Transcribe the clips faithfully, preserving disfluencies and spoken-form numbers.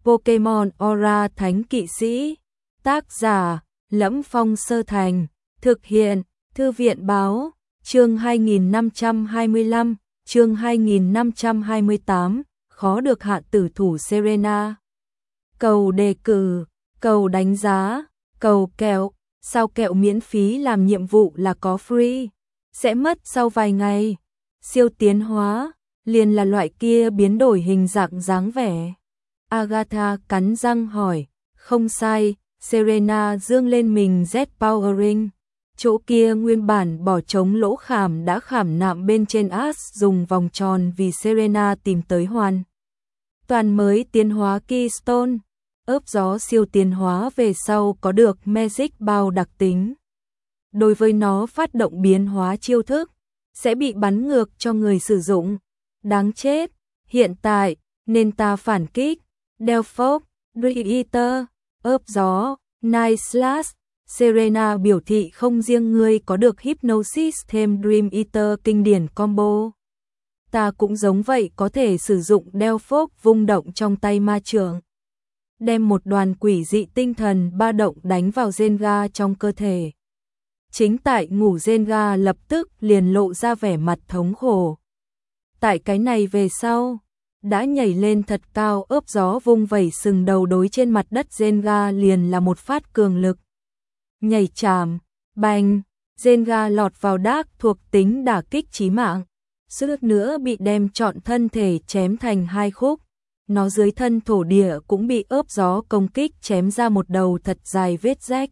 Pokemon Aura Thánh Kỵ Sĩ. Tác giả: Lẫm Phong Sơ Thành. Thực hiện: Thư viện báo. Chương hai nghìn năm trăm hai mươi lăm, chương hai nghìn năm trăm hai mươi tám, khó được hạ tử thủ Serena. Cầu đề cử, cầu đánh giá, cầu kẹo, sao kẹo miễn phí làm nhiệm vụ là có free, sẽ mất sau vài ngày. Siêu tiến hóa, liền là loại kia biến đổi hình dạng dáng vẻ. Agatha cắn răng hỏi, không sai, Serena dương lên mình Z-Powering. Chỗ kia nguyên bản bỏ trống lỗ khảm đã khảm nạm bên trên Ash dùng vòng tròn vì Serena tìm tới hoàn toàn mới tiến hóa Keystone. Ớp gió siêu tiến hóa về sau có được Magic Bao đặc tính. Đối với nó phát động biến hóa chiêu thức, sẽ bị bắn ngược cho người sử dụng. Đáng chết, hiện tại, nên ta phản kích. Delphos, Dream Eater, ớp gió, Night Slash. Serena biểu thị không riêng ngươi có được Hypnosis thêm Dream Eater kinh điển combo. Ta cũng giống vậy, có thể sử dụng Delphos vung động trong tay ma trượng, đem một đoàn quỷ dị tinh thần ba động đánh vào Zenga trong cơ thể. Chính tại ngủ Zenga lập tức liền lộ ra vẻ mặt thống khổ. Tại cái này về sau, đã nhảy lên thật cao, ớp gió vung vẩy sừng đầu đối trên mặt đất Zenga liền là một phát cường lực. Nhảy chạm, bành, Zenga lọt vào đác thuộc tính đả kích chí mạng, suýt nữa bị đem trọn thân thể chém thành hai khúc. Nó dưới thân thổ địa cũng bị ớp gió công kích chém ra một đầu thật dài vết rách.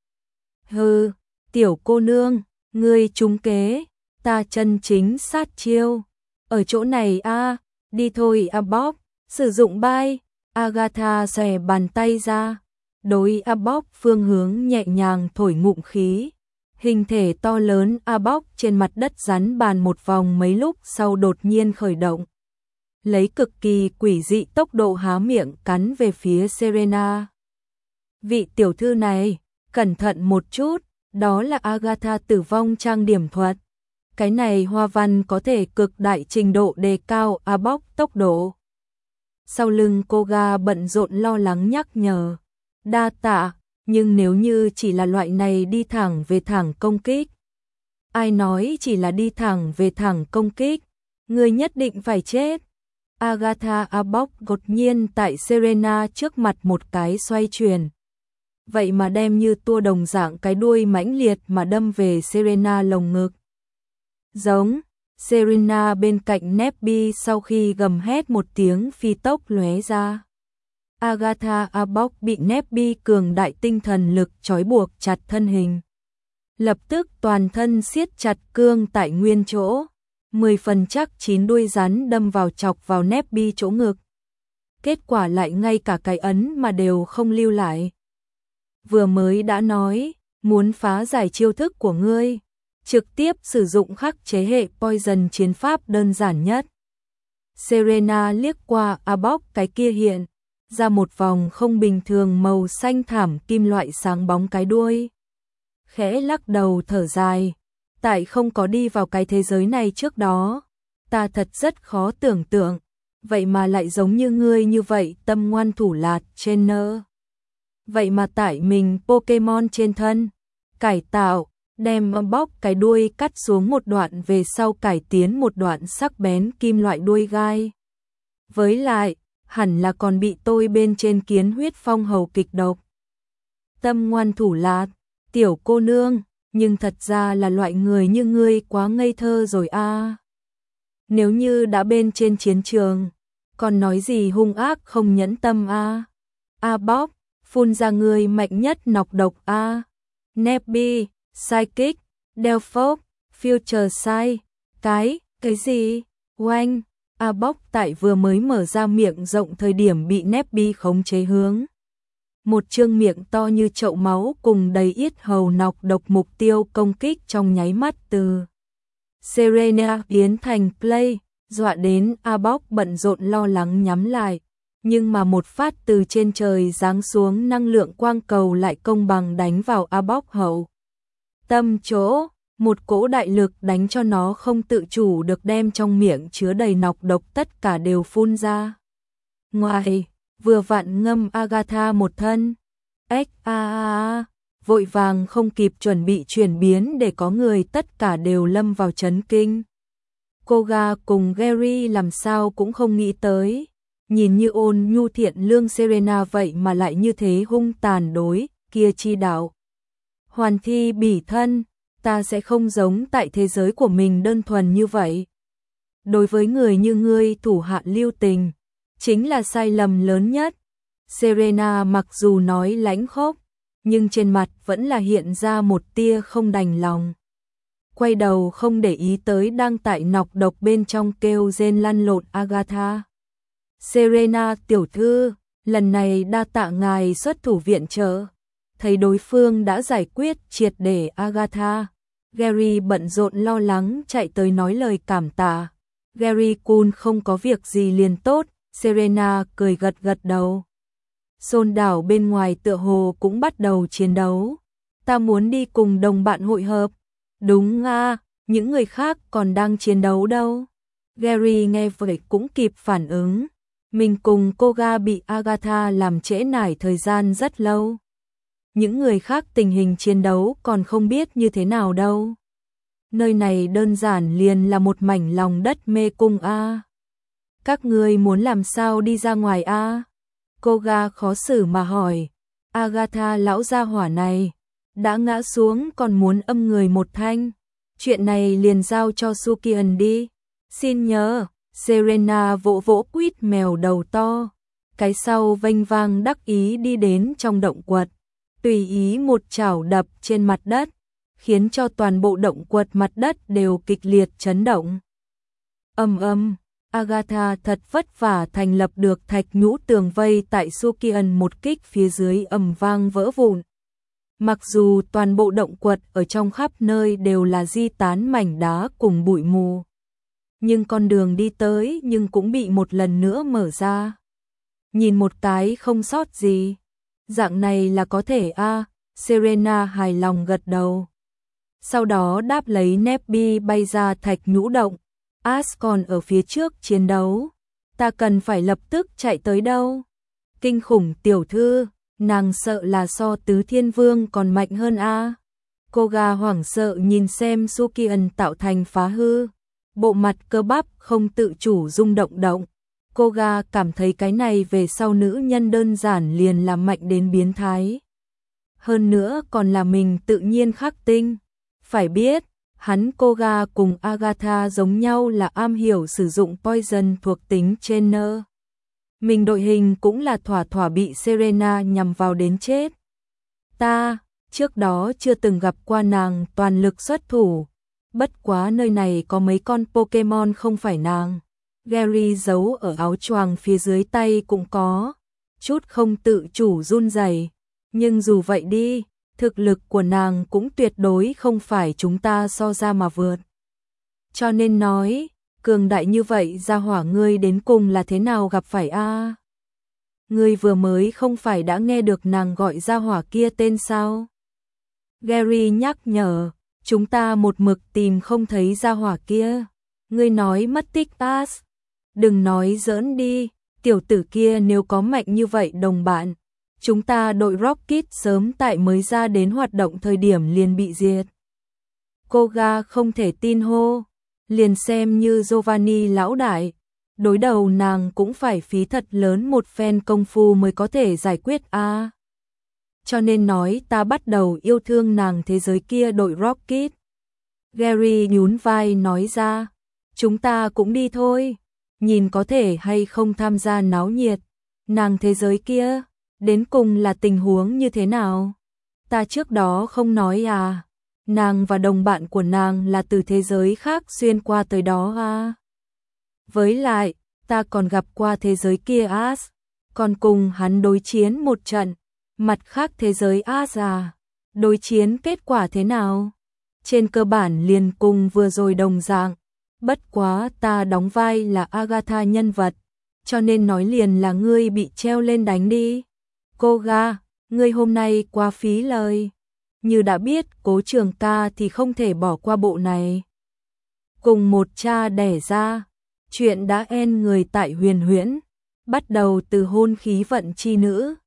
Hừ, tiểu cô nương, ngươi trúng kế, ta chân chính sát chiêu. Ở chỗ này a, à, đi thôi Arbok, sử dụng bay. Agatha xòe bàn tay ra, đối Arbok phương hướng nhẹ nhàng thổi ngụm khí. Hình thể to lớn Arbok trên mặt đất rắn bàn một vòng, mấy lúc sau đột nhiên khởi động, lấy cực kỳ quỷ dị tốc độ há miệng cắn về phía Serena. Vị tiểu thư này, cẩn thận một chút, đó là Agatha tử vong trang điểm thuật. Cái này hoa văn có thể cực đại trình độ đề cao Arbok tốc độ. Sau lưng cô ga bận rộn lo lắng nhắc nhở. Đa tạ, nhưng nếu như chỉ là loại này đi thẳng về thẳng công kích. Ai nói chỉ là đi thẳng về thẳng công kích, người nhất định phải chết. Agatha Arbok đột nhiên tại Serena trước mặt một cái xoay chuyển. Vậy mà đem như tua đồng dạng cái đuôi mãnh liệt mà đâm về Serena lồng ngực. Giống, Serena bên cạnh Nebby sau khi gầm hét một tiếng phi tốc lóe ra. Agatha Arbok bị Nebby cường đại tinh thần lực trói buộc chặt thân hình. Lập tức toàn thân siết chặt cương tại nguyên chỗ. Mười phần chắc chín đuôi rắn đâm vào chọc vào Nebby chỗ ngực. Kết quả lại ngay cả cái ấn mà đều không lưu lại. Vừa mới đã nói, muốn phá giải chiêu thức của ngươi, trực tiếp sử dụng khắc chế hệ poison chiến pháp đơn giản nhất. Serena liếc qua Arbok, cái kia hiện ra một vòng không bình thường màu xanh thảm kim loại sáng bóng cái đuôi. Khẽ lắc đầu thở dài, tại không có đi vào cái thế giới này trước đó, ta thật rất khó tưởng tượng, vậy mà lại giống như ngươi như vậy tâm ngoan thủ lạt trainer. Vậy mà tại mình Pokemon trên thân, cải tạo, đem bóc cái đuôi cắt xuống một đoạn về sau cải tiến một đoạn sắc bén kim loại đuôi gai. Với lại, hẳn là còn bị tôi bên trên kiến huyết phong hầu kịch độc. Tâm ngoan thủ lạt, tiểu cô nương, nhưng thật ra là loại người như ngươi quá ngây thơ rồi a. À. Nếu như đã bên trên chiến trường, còn nói gì hung ác không nhẫn tâm a. À. Arbok, phun ra người mạnh nhất nọc độc a. À. Nebby, Psychic, Delphos, Future Sight, cái, cái gì? Oanh, Arbok tại vừa mới mở ra miệng rộng thời điểm bị Nebby khống chế hướng. Một trương miệng to như chậu máu cùng đầy yết hầu nọc độc mục tiêu công kích trong nháy mắt từ Serena biến thành play, dọa đến Arbok bận rộn lo lắng nhắm lại. Nhưng mà một phát từ trên trời giáng xuống năng lượng quang cầu lại công bằng đánh vào Arbok hậu tâm chỗ, một cỗ đại lực đánh cho nó không tự chủ được đem trong miệng chứa đầy nọc độc tất cả đều phun ra. Ngoài, vừa vặn ngâm Agatha một thân. Ếch a a a, vội vàng không kịp chuẩn bị chuyển biến để có người tất cả đều lâm vào chấn kinh. Koga cùng Gary làm sao cũng không nghĩ tới, nhìn như ôn nhu thiện lương Serena vậy mà lại như thế hung tàn đối kia chi đạo. Hoàn thi bỉ thân, ta sẽ không giống tại thế giới của mình đơn thuần như vậy. Đối với người như ngươi thủ hạ lưu tình, chính là sai lầm lớn nhất. Serena mặc dù nói lãnh khốc, nhưng trên mặt vẫn là hiện ra một tia không đành lòng. Quay đầu không để ý tới đang tại nọc độc bên trong kêu rên lăn lộn Agatha. Serena tiểu thư, lần này đa tạ ngài xuất thủ viện trợ. Thấy đối phương đã giải quyết triệt để Agatha, Gary bận rộn lo lắng chạy tới nói lời cảm tạ. Gary Kun không có việc gì liền tốt, Serena cười gật gật đầu. Xôn đảo bên ngoài tựa hồ cũng bắt đầu chiến đấu. Ta muốn đi cùng đồng bạn hội hợp. Đúng à, những người khác còn đang chiến đấu đâu. Gary nghe vậy cũng kịp phản ứng. Mình cùng Koga bị Agatha làm trễ nải thời gian rất lâu. Những người khác tình hình chiến đấu còn không biết như thế nào đâu. Nơi này đơn giản liền là một mảnh lòng đất mê cung a. Các ngươi muốn làm sao đi ra ngoài a? Koga khó xử mà hỏi. Agatha lão gia hỏa này đã ngã xuống còn muốn âm người một thanh. Chuyện này liền giao cho Sukian đi. Xin nhớ, Serena vỗ vỗ quýt mèo đầu to. Cái sau vênh vang đắc ý đi đến trong động quật. Tùy ý một chảo đập trên mặt đất, khiến cho toàn bộ động quật mặt đất đều kịch liệt chấn động. Âm âm, Agatha thật vất vả thành lập được thạch nhũ tường vây tại Sukian một kích phía dưới ầm vang vỡ vụn. Mặc dù toàn bộ động quật ở trong khắp nơi đều là di tán mảnh đá cùng bụi mù, nhưng con đường đi tới nhưng cũng bị một lần nữa mở ra. Nhìn một cái không sót gì. Dạng này là có thể a, à, Serena hài lòng gật đầu. Sau đó đáp lấy Nebby bay ra thạch nhũ động. Ash còn ở phía trước chiến đấu. Ta cần phải lập tức chạy tới đâu? Kinh khủng tiểu thư, nàng sợ là so tứ thiên vương còn mạnh hơn a. À. Koga hoảng sợ nhìn xem Sukian tạo thành phá hư. Bộ mặt cơ bắp không tự chủ rung động động. Koga cảm thấy cái này về sau nữ nhân đơn giản liền là mạnh đến biến thái. Hơn nữa còn là mình tự nhiên khắc tinh. Phải biết, hắn Koga cùng Agatha giống nhau là am hiểu sử dụng poison thuộc tính trainer. Mình đội hình cũng là thỏa thỏa bị Serena nhằm vào đến chết. Ta, trước đó chưa từng gặp qua nàng toàn lực xuất thủ. Bất quá nơi này có mấy con Pokemon không phải nàng. Gary giấu ở áo choàng phía dưới tay cũng có, chút không tự chủ run rẩy, nhưng dù vậy đi, thực lực của nàng cũng tuyệt đối không phải chúng ta so ra mà vượt. Cho nên nói, cường đại như vậy gia hỏa ngươi đến cùng là thế nào gặp phải a? À? Ngươi vừa mới không phải đã nghe được nàng gọi gia hỏa kia tên sao? Gary nhắc nhở, chúng ta một mực tìm không thấy gia hỏa kia. Ngươi nói mất tích Ash. Đừng nói giỡn đi, tiểu tử kia nếu có mạnh như vậy đồng bạn, chúng ta đội Rocket sớm tại mới ra đến hoạt động thời điểm liền bị diệt. Koga không thể tin hô, liền xem như Giovanni lão đại, đối đầu nàng cũng phải phí thật lớn một phen công phu mới có thể giải quyết a. À. Cho nên nói ta bắt đầu yêu thương nàng thế giới kia đội Rocket. Gary nhún vai nói ra, chúng ta cũng đi thôi. Nhìn có thể hay không tham gia náo nhiệt. Nàng thế giới kia, đến cùng là tình huống như thế nào? Ta trước đó không nói à? Nàng và đồng bạn của nàng là từ thế giới khác xuyên qua tới đó à? Với lại, ta còn gặp qua thế giới kia Ash, còn cùng hắn đối chiến một trận. Mặt khác thế giới Ash à? Đối chiến kết quả thế nào? Trên cơ bản liền cùng vừa rồi đồng dạng. Bất quá ta đóng vai là Agatha nhân vật, cho nên nói liền là ngươi bị treo lên đánh đi. Koga, ngươi hôm nay quá phí lời. Như đã biết Cố Trường ca thì không thể bỏ qua bộ này. Cùng một cha đẻ ra, chuyện đã en người tại huyền huyễn. bắt đầu từ hôn khí vận chi nữ.